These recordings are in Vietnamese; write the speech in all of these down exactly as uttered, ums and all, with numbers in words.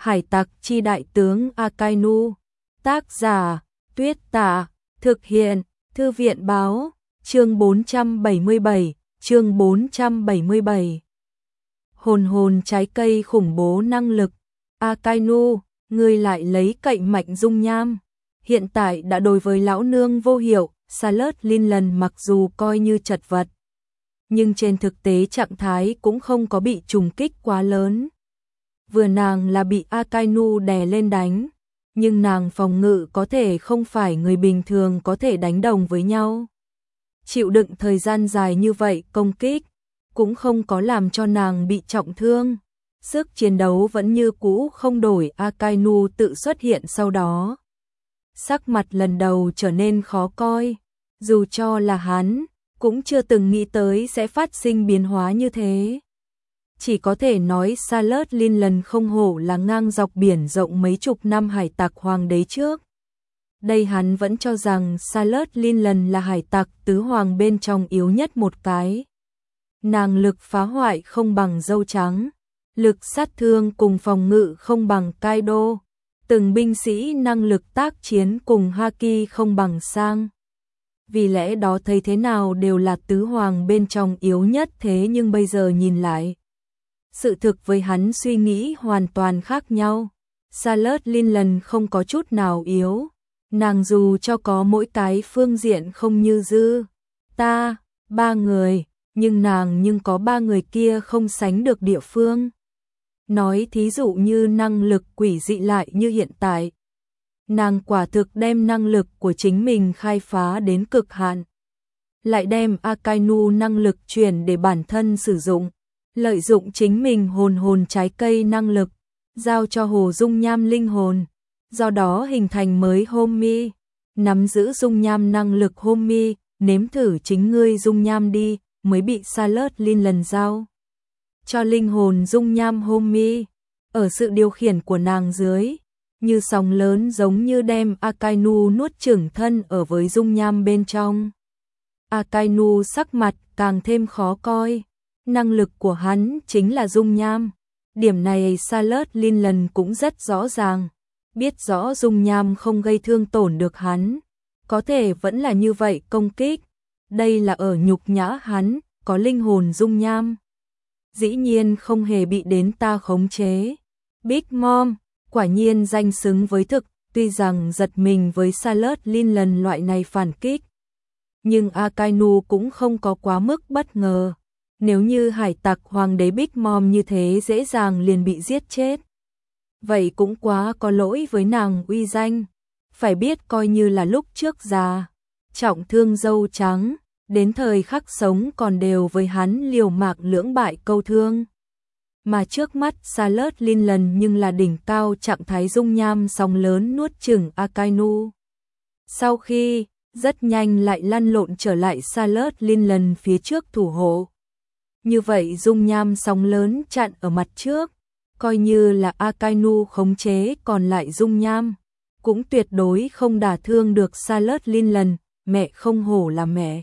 Hải tặc chi đại tướng Akainu. Tác giả Tuyết Tạ. Thực hiện Thư viện báo. Chương bốn trăm bảy mươi bảy. Chương bốn trăm bảy mươi bảy. Hồn hồn trái cây khủng bố năng lực. Akainu, ngươi lại lấy cậy mạnh dung nham. Hiện tại đã đối với lão nương vô hiệu, Charlotte Linland mặc dù coi như chật vật, nhưng trên thực tế trạng thái cũng không có bị trùng kích quá lớn. Vừa nàng là bị Akainu đè lên đánh, nhưng nàng phòng ngự có thể không phải người bình thường có thể đánh đồng với nhau. Chịu đựng thời gian dài như vậy công kích, cũng không có làm cho nàng bị trọng thương. Sức chiến đấu vẫn như cũ không đổi. Akainu tự xuất hiện sau đó, sắc mặt lần đầu trở nên khó coi. Dù cho là hắn, cũng chưa từng nghĩ tới sẽ phát sinh biến hóa như thế. Chỉ có thể nói Charlotte Linland không hổ là ngang dọc biển rộng mấy chục năm hải tặc hoàng đế trước. Đây hắn vẫn cho rằng Charlotte Linland là hải tặc tứ hoàng bên trong yếu nhất một cái. Nàng lực phá hoại không bằng dâu trắng, lực sát thương cùng phòng ngự không bằng Kaido, từng binh sĩ năng lực tác chiến cùng Haki không bằng Sang. Vì lẽ đó thấy thế nào đều là tứ hoàng bên trong yếu nhất, thế nhưng bây giờ nhìn lại, sự thực với hắn suy nghĩ hoàn toàn khác nhau. Charlotte Linland không có chút nào yếu, nàng dù cho có mỗi cái phương diện không như dư ta ba người, nhưng nàng nhưng có ba người kia không sánh được địa phương. Nói thí dụ như năng lực quỷ dị lại như hiện tại, nàng quả thực đem năng lực của chính mình khai phá đến cực hạn, lại đem Akainu năng lực truyền để bản thân sử dụng, lợi dụng chính mình hồn hồn trái cây năng lực, giao cho hồ dung nham linh hồn, do đó hình thành mới Homie, nắm giữ dung nham năng lực Homie, nếm thử chính ngươi dung nham đi, mới bị Charlotte Linland giao cho linh hồn dung nham Homie. Ở sự điều khiển của nàng dưới, như sóng lớn giống như đem Akainu nuốt chửng thân ở với dung nham bên trong. Akainu sắc mặt càng thêm khó coi, năng lực của hắn chính là dung nham. Điểm này Charlotte Linland cũng rất rõ ràng, biết rõ dung nham không gây thương tổn được hắn, có thể vẫn là như vậy công kích. Đây là ở nhục nhã hắn, có linh hồn dung nham, dĩ nhiên không hề bị đến ta khống chế. Big Mom, quả nhiên danh xứng với thực, tuy rằng giật mình với Charlotte Linland loại này phản kích, nhưng Akainu cũng không có quá mức bất ngờ. Nếu như hải tặc hoàng đế Big Mom như thế dễ dàng liền bị giết chết, vậy cũng quá có lỗi với nàng uy danh. Phải biết coi như là lúc trước già, trọng thương dâu trắng, đến thời khắc sống còn đều với hắn liều mạng lưỡng bại câu thương. Mà trước mắt Charlotte Linland nhưng là đỉnh cao trạng thái dung nham sóng lớn nuốt chửng Akainu. Sau khi, rất nhanh lại lăn lộn trở lại Charlotte Linland phía trước thủ hộ. Như vậy dung nham sóng lớn chặn ở mặt trước, coi như là Akainu khống chế còn lại dung nham, cũng tuyệt đối không đả thương được Charlotte Linland. Mẹ không hổ là mẹ.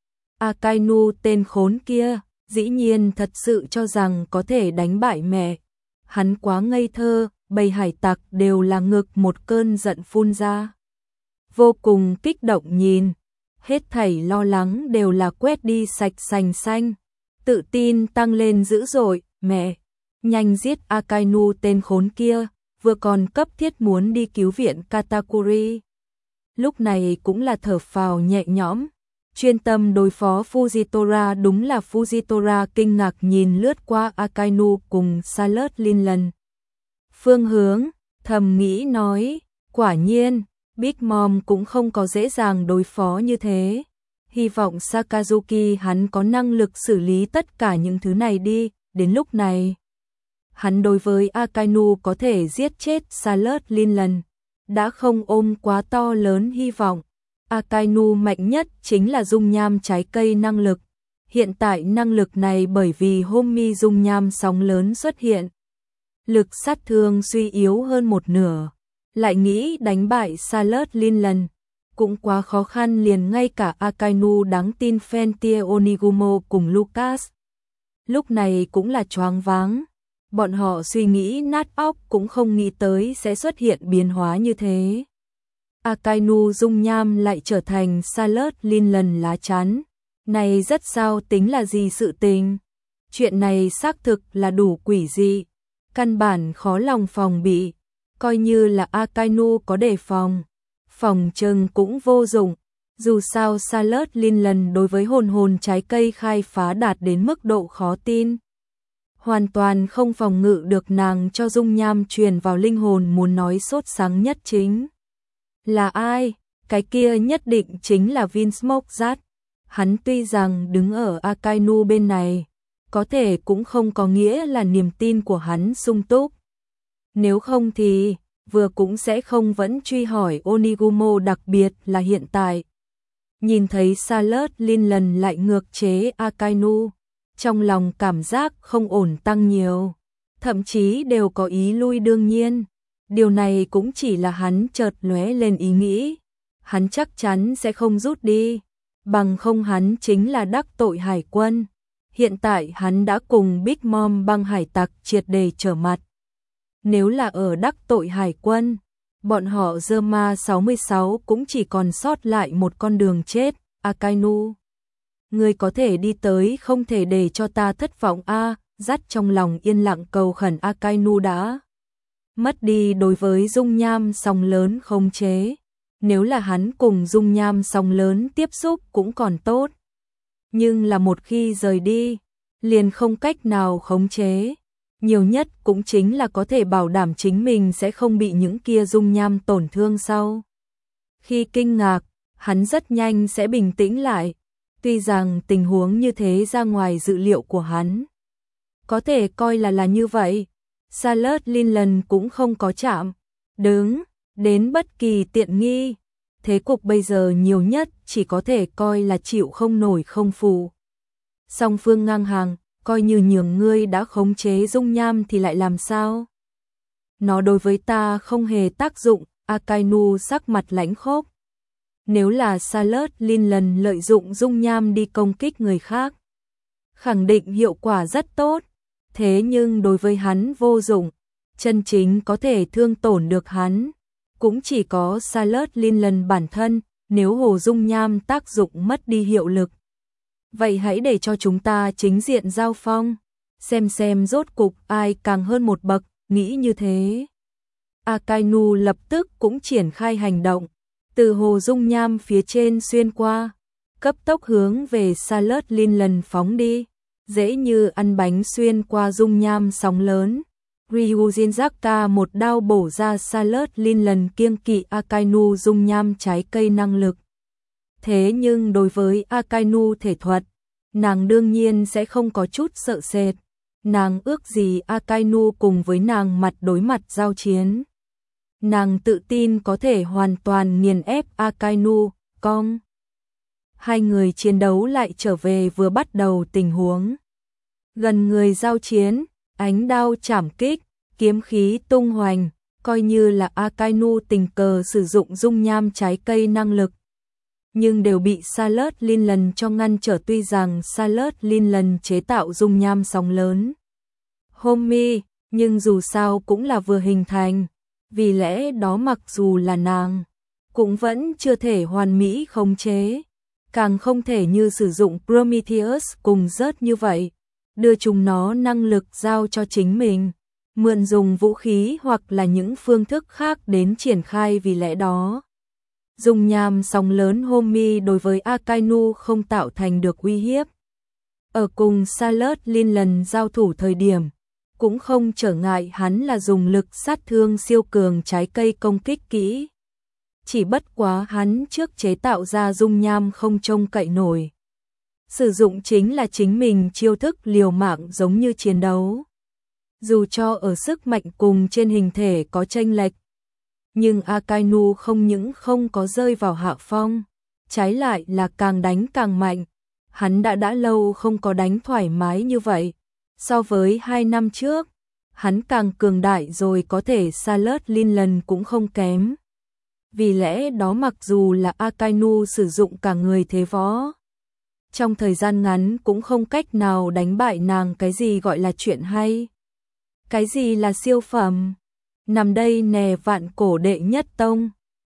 Akainu tên khốn kia, dĩ nhiên thật sự cho rằng có thể đánh bại mẹ. Hắn quá ngây thơ, bầy hải tặc đều là ngực một cơn giận phun ra. Vô cùng kích động nhìn, hết thảy lo lắng đều là quét đi sạch sành xanh. Tự tin tăng lên dữ dội, mẹ, nhanh giết Akainu tên khốn kia, vừa còn cấp thiết muốn đi cứu viện Katakuri. Lúc này cũng là thở phào nhẹ nhõm, chuyên tâm đối phó Fujitora. Đúng là Fujitora kinh ngạc nhìn lướt qua Akainu cùng Charlotte Linland phương hướng, thầm nghĩ nói, quả nhiên, Big Mom cũng không có dễ dàng đối phó như thế. Hy vọng Sakazuki hắn có năng lực xử lý tất cả những thứ này đi. Đến lúc này, hắn đối với Akainu có thể giết chết Charlotte Linland đã không ôm quá to lớn hy vọng. Akainu mạnh nhất chính là dung nham trái cây năng lực. Hiện tại năng lực này bởi vì Homie dung nham sóng lớn xuất hiện, lực sát thương suy yếu hơn một nửa. Lại nghĩ đánh bại Charlotte Linland cũng quá khó khăn, liền ngay cả Akainu đáng tin Fentie Onigumo cùng Lucas lúc này cũng là choáng váng. Bọn họ suy nghĩ nát óc cũng không nghĩ tới sẽ xuất hiện biến hóa như thế. Akainu dung nham lại trở thành Charlotte Linland lá chắn. Này rất sao tính là gì sự tình? Chuyện này xác thực là đủ quỷ dị, căn bản khó lòng phòng bị, coi như là Akainu có đề phòng, phòng trừng cũng vô dụng. Dù sao Charlotte Linland đối với hồn hồn trái cây khai phá đạt đến mức độ khó tin. Hoàn toàn không phòng ngự được nàng cho dung nham truyền vào linh hồn muốn nói sốt sáng nhất chính. Là ai? Cái kia nhất định chính là Vinsmoke Zat. Hắn tuy rằng đứng ở Akainu bên này, có thể cũng không có nghĩa là niềm tin của hắn sung túc. Nếu không thì, vừa cũng sẽ không vẫn truy hỏi Onigumo, đặc biệt là hiện tại. Nhìn thấy Charlotte Linland lại ngược chế Akainu, trong lòng cảm giác không ổn tăng nhiều, thậm chí đều có ý lui. Đương nhiên, điều này cũng chỉ là hắn chợt lóe lên ý nghĩ, hắn chắc chắn sẽ không rút đi, bằng không hắn chính là đắc tội hải quân. Hiện tại hắn đã cùng Big Mom băng hải tặc triệt để trở mặt. Nếu là ở đắc tội hải quân, bọn họ Zerma sáu mươi sáu cũng chỉ còn sót lại một con đường chết. Akainu, ngươi có thể đi tới, không thể để cho ta thất vọng a. Dắt trong lòng yên lặng cầu khẩn. Akainu đã mất đi đối với dung nham sóng lớn khống chế. Nếu là hắn cùng dung nham sóng lớn tiếp xúc cũng còn tốt, nhưng là một khi rời đi, liền không cách nào khống chế. Nhiều nhất cũng chính là có thể bảo đảm chính mình sẽ không bị những kia dung nham tổn thương sau. Khi kinh ngạc, hắn rất nhanh sẽ bình tĩnh lại. Tuy rằng tình huống như thế ra ngoài dự liệu của hắn, có thể coi là là như vậy, Charlotte Linland cũng không có chạm đứng đến bất kỳ tiện nghi. Thế cục bây giờ nhiều nhất chỉ có thể coi là chịu không nổi không phụ. Song phương ngang hàng, coi như nhường ngươi đã khống chế dung nham thì lại làm sao? Nó đối với ta không hề tác dụng. Akainu sắc mặt lãnh khốc. Nếu là Charlotte Linland lợi dụng dung nham đi công kích người khác, khẳng định hiệu quả rất tốt, thế nhưng đối với hắn vô dụng, chân chính có thể thương tổn được hắn cũng chỉ có Charlotte Linland bản thân. Nếu hồ dung nham tác dụng mất đi hiệu lực, vậy hãy để cho chúng ta chính diện giao phong, xem xem rốt cục ai càng hơn một bậc. Nghĩ như thế, Akainu lập tức cũng triển khai hành động, từ hồ dung nham phía trên xuyên qua, cấp tốc hướng về Charlotte Linland phóng đi, dễ như ăn bánh xuyên qua dung nham sóng lớn. Ryujin Zaka một đao bổ ra Charlotte Linland kiêng kỵ Akainu dung nham trái cây năng lực. Thế nhưng đối với Akainu thể thuật, nàng đương nhiên sẽ không có chút sợ sệt. Nàng ước gì Akainu cùng với nàng mặt đối mặt giao chiến. Nàng tự tin có thể hoàn toàn nghiền ép Akainu. Cong. Hai người chiến đấu lại trở về vừa bắt đầu tình huống. Gần người giao chiến, ánh đao chảm kích, kiếm khí tung hoành, coi như là Akainu tình cờ sử dụng dung nham trái cây năng lực, nhưng đều bị Charlotte Linland cho ngăn trở. Tuy rằng Charlotte Linland chế tạo dung nham sóng lớn Homie, nhưng dù sao cũng là vừa hình thành, vì lẽ đó mặc dù là nàng, cũng vẫn chưa thể hoàn mỹ khống chế, càng không thể như sử dụng Prometheus cùng rớt như vậy, đưa chúng nó năng lực giao cho chính mình, mượn dùng vũ khí hoặc là những phương thức khác đến triển khai. Vì lẽ đó, dung nham sóng lớn Homie đối với Akainu không tạo thành được uy hiếp. Ở cùng Charlotte Linland giao thủ thời điểm, cũng không trở ngại hắn là dùng lực sát thương siêu cường trái cây công kích kỹ. Chỉ bất quá hắn trước chế tạo ra dung nham không trông cậy nổi. Sử dụng chính là chính mình chiêu thức liều mạng giống như chiến đấu. Dù cho ở sức mạnh cùng trên hình thể có chênh lệch, nhưng Akainu không những không có rơi vào hạ phong, trái lại là càng đánh càng mạnh. Hắn đã đã lâu không có đánh thoải mái như vậy. So với hai năm trước, hắn càng cường đại rồi, có thể Charlotte Linland cũng không kém. Vì lẽ đó mặc dù là Akainu sử dụng cả người thế võ, trong thời gian ngắn cũng không cách nào đánh bại nàng. Cái gì gọi là chuyện hay? Cái gì là siêu phẩm? Nằm đây nè vạn cổ đệ nhất tông.